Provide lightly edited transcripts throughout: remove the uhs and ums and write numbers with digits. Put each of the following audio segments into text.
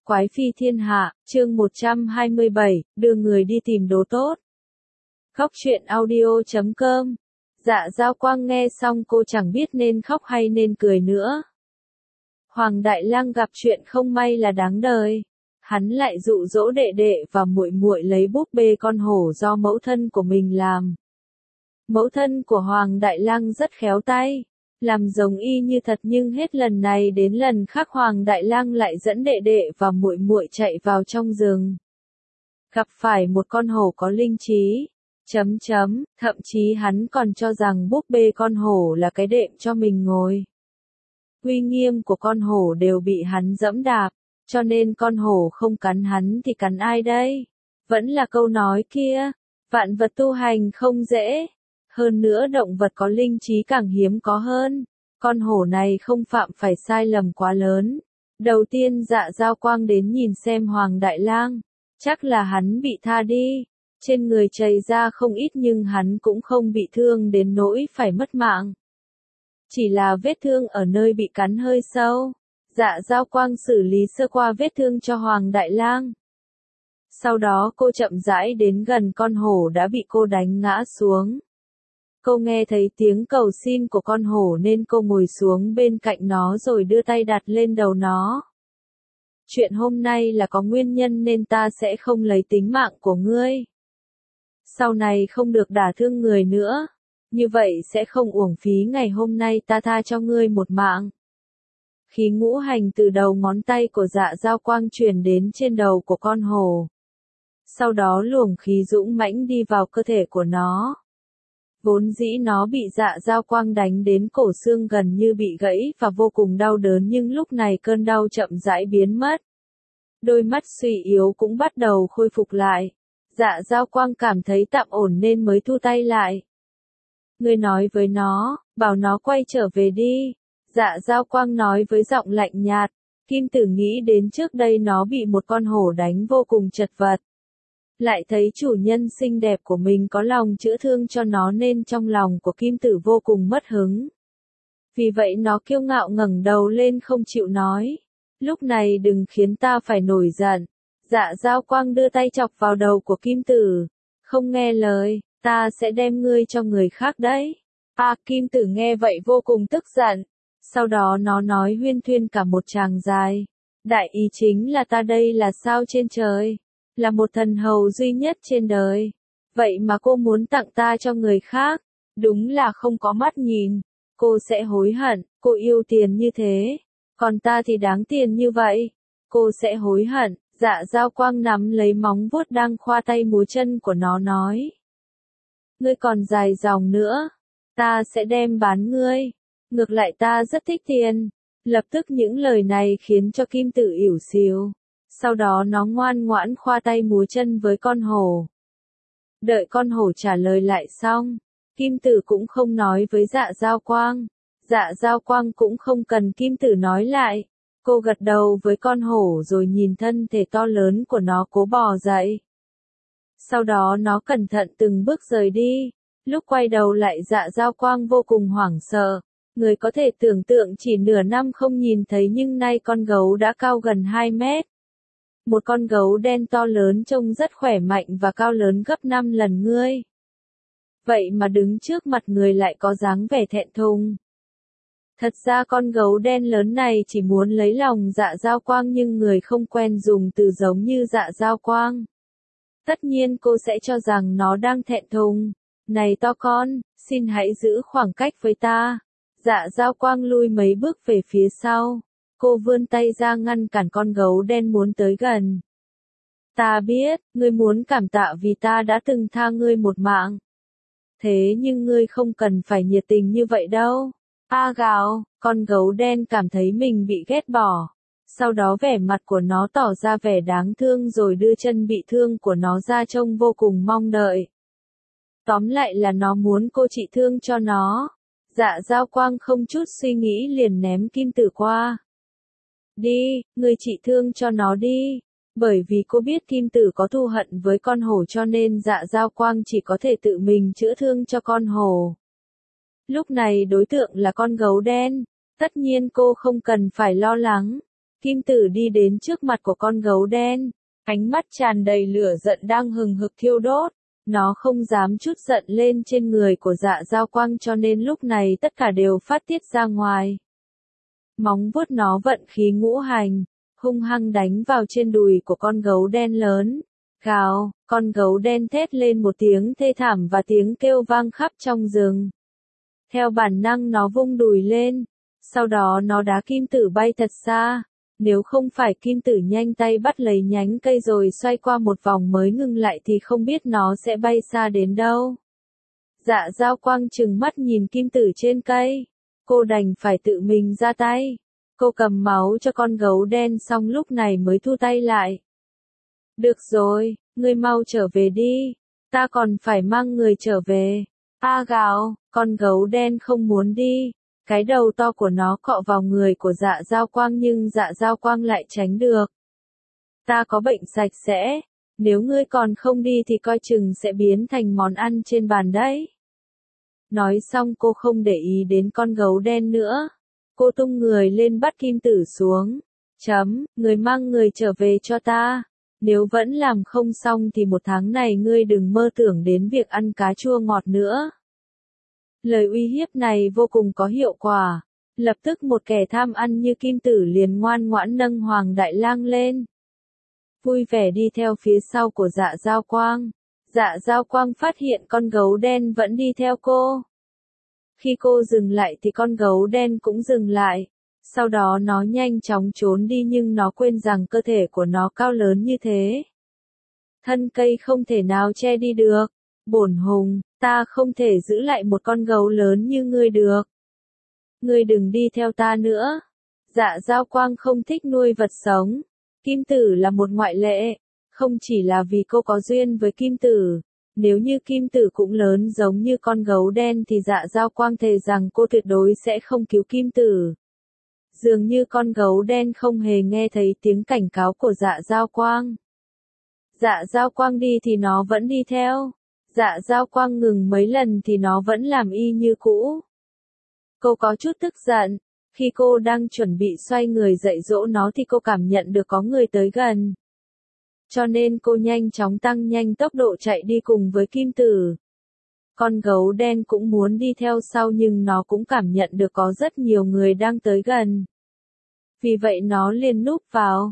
Quái phi thiên hạ, chương 127, đưa người đi tìm đồ tốt. Khóc chuyện audio.com. Dạ Giao Quang nghe xong cô chẳng biết nên khóc hay nên cười nữa. Hoàng Đại Lang gặp chuyện không may là đáng đời. Hắn lại dụ dỗ đệ đệ và muội muội lấy búp bê con hổ do mẫu thân của mình làm. Mẫu thân của Hoàng Đại Lang rất khéo tay, làm giống y như thật, nhưng hết lần này đến lần khác Hoàng Đại Lang lại dẫn đệ đệ và muội muội chạy vào trong rừng. Gặp phải một con hổ có linh trí. Thậm chí hắn còn cho rằng búp bê con hổ là cái đệm cho mình ngồi. Uy nghiêm của con hổ đều bị hắn dẫm đạp, cho nên con hổ không cắn hắn thì cắn ai đây? Vẫn là câu nói kia, vạn vật tu hành không dễ. Hơn nữa động vật có linh trí càng hiếm có hơn. Con hổ này không phạm phải sai lầm quá lớn. Đầu tiên Dạ Giao Quang đến nhìn xem Hoàng Đại Lang. Chắc là hắn bị tha đi. Trên người chảy ra không ít nhưng hắn cũng không bị thương đến nỗi phải mất mạng. Chỉ là vết thương ở nơi bị cắn hơi sâu. Dạ Giao Quang xử lý sơ qua vết thương cho Hoàng Đại Lang. Sau đó cô chậm rãi đến gần con hổ đã bị cô đánh ngã xuống. Cô nghe thấy tiếng cầu xin của con hổ nên cô ngồi xuống bên cạnh nó rồi đưa tay đặt lên đầu nó. Chuyện hôm nay là có nguyên nhân nên ta sẽ không lấy tính mạng của ngươi. Sau này không được đả thương người nữa. Như vậy sẽ không uổng phí ngày hôm nay ta tha cho ngươi một mạng. Khí ngũ hành từ đầu ngón tay của Dạ Giao Quang truyền đến trên đầu của con hổ. Sau đó luồng khí dũng mãnh đi vào cơ thể của nó. Vốn dĩ nó bị Dạ Giao Quang đánh đến cổ xương gần như bị gãy và vô cùng đau đớn, nhưng lúc này cơn đau chậm rãi biến mất. Đôi mắt suy yếu cũng bắt đầu khôi phục lại. Dạ Giao Quang cảm thấy tạm ổn nên mới thu tay lại. Ngươi nói với nó, bảo nó quay trở về đi. Dạ Giao Quang nói với giọng lạnh nhạt. Kim Tử nghĩ đến trước đây nó bị một con hổ đánh vô cùng chật vật. Lại thấy chủ nhân xinh đẹp của mình có lòng chữa thương cho nó nên trong lòng của Kim Tử vô cùng mất hứng. Vì vậy nó kiêu ngạo ngẩng đầu lên không chịu nói. Lúc này đừng khiến ta phải nổi giận. Dạ Giao Quang đưa tay chọc vào đầu của Kim Tử. Không nghe lời, ta sẽ đem ngươi cho người khác đấy. Kim Tử nghe vậy vô cùng tức giận. Sau đó nó nói huyên thuyên cả một tràng dài. Đại ý chính là ta đây là sao trên trời. Là một thần hầu duy nhất trên đời. Vậy mà cô muốn tặng ta cho người khác. Đúng là không có mắt nhìn. Cô sẽ hối hận, cô yêu tiền như thế. Còn ta thì đáng tiền như vậy. Cô sẽ hối hận. Dạ Giao Quang nắm lấy móng vuốt đang khoa tay múa chân của nó nói. Ngươi còn dài dòng nữa. Ta sẽ đem bán ngươi. Ngược lại ta rất thích tiền. Lập tức những lời này khiến cho Kim Tử ỉu xìu. Sau đó nó ngoan ngoãn khoa tay múa chân với con hổ. Đợi con hổ trả lời lại xong, Kim Tử cũng không nói với Dạ Giao Quang. Dạ Giao Quang cũng không cần Kim Tử nói lại. Cô gật đầu với con hổ rồi nhìn thân thể to lớn của nó cố bò dậy. Sau đó nó cẩn thận từng bước rời đi. Lúc quay đầu lại Dạ Giao Quang vô cùng hoảng sợ. Người có thể tưởng tượng chỉ nửa năm không nhìn thấy nhưng nay con gấu đã cao gần 2 mét. Một con gấu đen to lớn trông rất khỏe mạnh và cao lớn gấp 5 lần ngươi. Vậy mà đứng trước mặt người lại có dáng vẻ thẹn thùng. Thật ra con gấu đen lớn này chỉ muốn lấy lòng Dạ Giao Quang nhưng người không quen dùng từ giống như Dạ Giao Quang. Tất nhiên cô sẽ cho rằng nó đang thẹn thùng. Này to con, xin hãy giữ khoảng cách với ta. Dạ Giao Quang lui mấy bước về phía sau. Cô vươn tay ra ngăn cản con gấu đen muốn tới gần. Ta biết, ngươi muốn cảm tạ vì ta đã từng tha ngươi một mạng. Thế nhưng ngươi không cần phải nhiệt tình như vậy đâu. Gào, con gấu đen cảm thấy mình bị ghét bỏ. Sau đó vẻ mặt của nó tỏ ra vẻ đáng thương rồi đưa chân bị thương của nó ra trông vô cùng mong đợi. Tóm lại là nó muốn cô trị thương cho nó. Dạ Giao Quang không chút suy nghĩ liền ném Kim Tử qua. Đi, ngươi trị thương cho nó đi. Bởi vì cô biết Kim Tử có thù hận với con hổ cho nên Dạ Giao Quang chỉ có thể tự mình chữa thương cho con hổ. Lúc này đối tượng là con gấu đen. Tất nhiên cô không cần phải lo lắng. Kim Tử đi đến trước mặt của con gấu đen, ánh mắt tràn đầy lửa giận đang hừng hực thiêu đốt. Nó không dám chút giận lên trên người của Dạ Dao Quang cho nên lúc này tất cả đều phát tiết ra ngoài. Móng vuốt nó vận khí ngũ hành, hung hăng đánh vào trên đùi của con gấu đen lớn. Gào, con gấu đen thét lên một tiếng thê thảm và tiếng kêu vang khắp trong rừng. Theo bản năng nó vung đùi lên, sau đó nó đá Kim Tử bay thật xa. Nếu không phải Kim Tử nhanh tay bắt lấy nhánh cây rồi xoay qua một vòng mới ngừng lại thì không biết nó sẽ bay xa đến đâu. Dạ Dao Quang trừng mắt nhìn Kim Tử trên cây. Cô đành phải tự mình ra tay. Cô cầm máu cho con gấu đen xong lúc này mới thu tay lại. Được rồi, ngươi mau trở về đi. Ta còn phải mang người trở về. A gào, con gấu đen không muốn đi. Cái đầu to của nó cọ vào người của Dạ Dao Quang nhưng Dạ Dao Quang lại tránh được. Ta có bệnh sạch sẽ. Nếu ngươi còn không đi thì coi chừng sẽ biến thành món ăn trên bàn đấy. Nói xong cô không để ý đến con gấu đen nữa. Cô tung người lên bắt Kim Tử xuống. Người mang người trở về cho ta. Nếu vẫn làm không xong thì một tháng này ngươi đừng mơ tưởng đến việc ăn cá chua ngọt nữa. Lời uy hiếp này vô cùng có hiệu quả. Lập tức một kẻ tham ăn như Kim Tử liền ngoan ngoãn nâng Hoàng Đại Lang lên. Vui vẻ đi theo phía sau của Dạ Dao Quang. Dạ Dao Quang phát hiện con gấu đen vẫn đi theo cô. Khi cô dừng lại thì con gấu đen cũng dừng lại. Sau đó nó nhanh chóng trốn đi nhưng nó quên rằng cơ thể của nó cao lớn như thế. Thân cây không thể nào che đi được. Bổn hùng, ta không thể giữ lại một con gấu lớn như ngươi được. Ngươi đừng đi theo ta nữa. Dạ Dao Quang không thích nuôi vật sống. Kim Tử là một ngoại lệ. Không chỉ là vì cô có duyên với Kim Tử. Nếu như Kim Tử cũng lớn giống như con gấu đen thì Dạ Dao Quang thề rằng cô tuyệt đối sẽ không cứu Kim Tử. Dường như con gấu đen không hề nghe thấy tiếng cảnh cáo của Dạ Dao Quang. Dạ Dao Quang đi thì nó vẫn đi theo. Dạ Dao Quang ngừng mấy lần thì nó vẫn làm y như cũ. Cô có chút tức giận. Khi cô đang chuẩn bị xoay người dạy dỗ nó thì cô cảm nhận được có người tới gần. Cho nên cô nhanh chóng tăng nhanh tốc độ chạy đi cùng với Kim Tử. Con gấu đen cũng muốn đi theo sau nhưng nó cũng cảm nhận được có rất nhiều người đang tới gần. Vì vậy nó liền núp vào.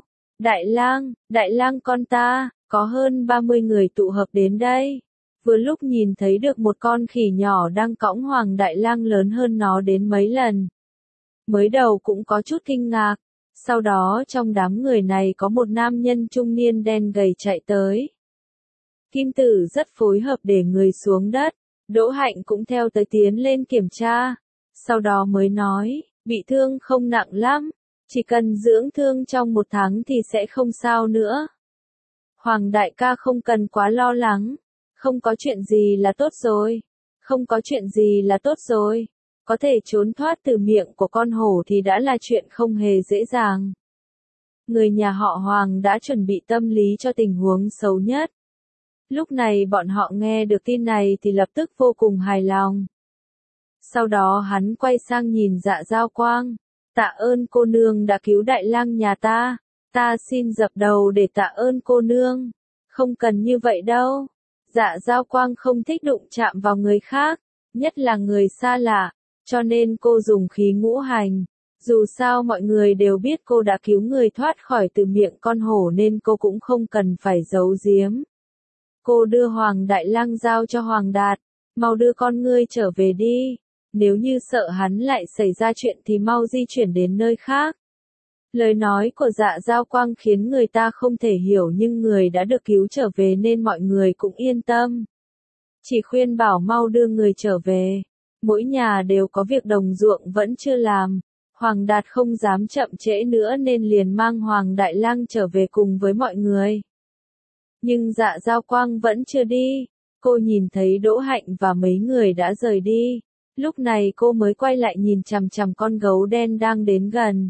Đại lang con ta, có hơn 30 người tụ hợp đến đây. Vừa lúc nhìn thấy được một con khỉ nhỏ đang cõng Hoàng Đại Lang lớn hơn nó đến mấy lần. Mới đầu cũng có chút kinh ngạc. Sau đó trong đám người này có một nam nhân trung niên đen gầy chạy tới. Kim Tử rất phối hợp để người xuống đất. Đỗ Hạnh cũng theo tới tiến lên kiểm tra. Sau đó mới nói, bị thương không nặng lắm. Chỉ cần dưỡng thương trong 1 tháng thì sẽ không sao nữa. Hoàng đại ca không cần quá lo lắng. Không có chuyện gì là tốt rồi. Không có chuyện gì là tốt rồi. Có thể trốn thoát từ miệng của con hổ thì đã là chuyện không hề dễ dàng. Người nhà họ Hoàng đã chuẩn bị tâm lý cho tình huống xấu nhất. Lúc này bọn họ nghe được tin này thì lập tức vô cùng hài lòng. Sau đó hắn quay sang nhìn Dạ Dao Quang. Tạ ơn cô nương đã cứu Đại Lang nhà ta. Ta xin dập đầu để tạ ơn cô nương. Không cần như vậy đâu. Dạ Dao Quang không thích đụng chạm vào người khác, nhất là người xa lạ, cho nên cô dùng khí ngũ hành. Dù sao mọi người đều biết cô đã cứu người thoát khỏi từ miệng con hổ nên cô cũng không cần phải giấu giếm. Cô đưa Hoàng Đại Lang giao cho Hoàng Đạt, mau đưa con ngươi trở về đi. Nếu như sợ hắn lại xảy ra chuyện thì mau di chuyển đến nơi khác. Lời nói của Dạ Dao Quang khiến người ta không thể hiểu nhưng người đã được cứu trở về nên mọi người cũng yên tâm. Chỉ khuyên bảo mau đưa người trở về. Mỗi nhà đều có việc đồng ruộng vẫn chưa làm. Hoàng Đạt không dám chậm trễ nữa nên liền mang Hoàng Đại Lang trở về cùng với mọi người. Nhưng Dạ Dao Quang vẫn chưa đi. Cô nhìn thấy Đỗ Hạnh và mấy người đã rời đi. Lúc này cô mới quay lại nhìn chằm chằm con gấu đen đang đến gần.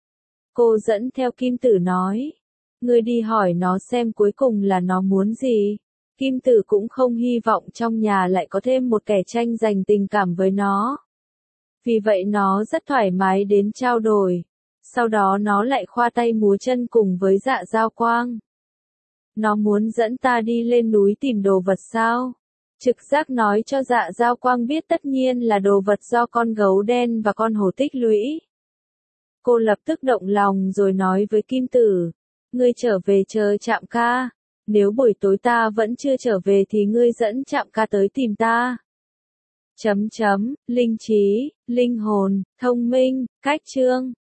Cô dẫn theo Kim Tử nói. Ngươi đi hỏi nó xem cuối cùng là nó muốn gì. Kim Tử cũng không hy vọng trong nhà lại có thêm một kẻ tranh giành tình cảm với nó. Vì vậy nó rất thoải mái đến trao đổi. Sau đó nó lại khoa tay múa chân cùng với Dạ Giao Quang. Nó muốn dẫn ta đi lên núi tìm đồ vật sao? Trực giác nói cho Dạ Giao Quang biết tất nhiên là đồ vật do con gấu đen và con hổ tích lũy. Cô lập tức động lòng rồi nói với Kim Tử, ngươi trở về chờ Trạm ca, nếu buổi tối ta vẫn chưa trở về thì ngươi dẫn Trạm ca tới tìm ta. Linh trí, linh hồn, thông minh, cách chương.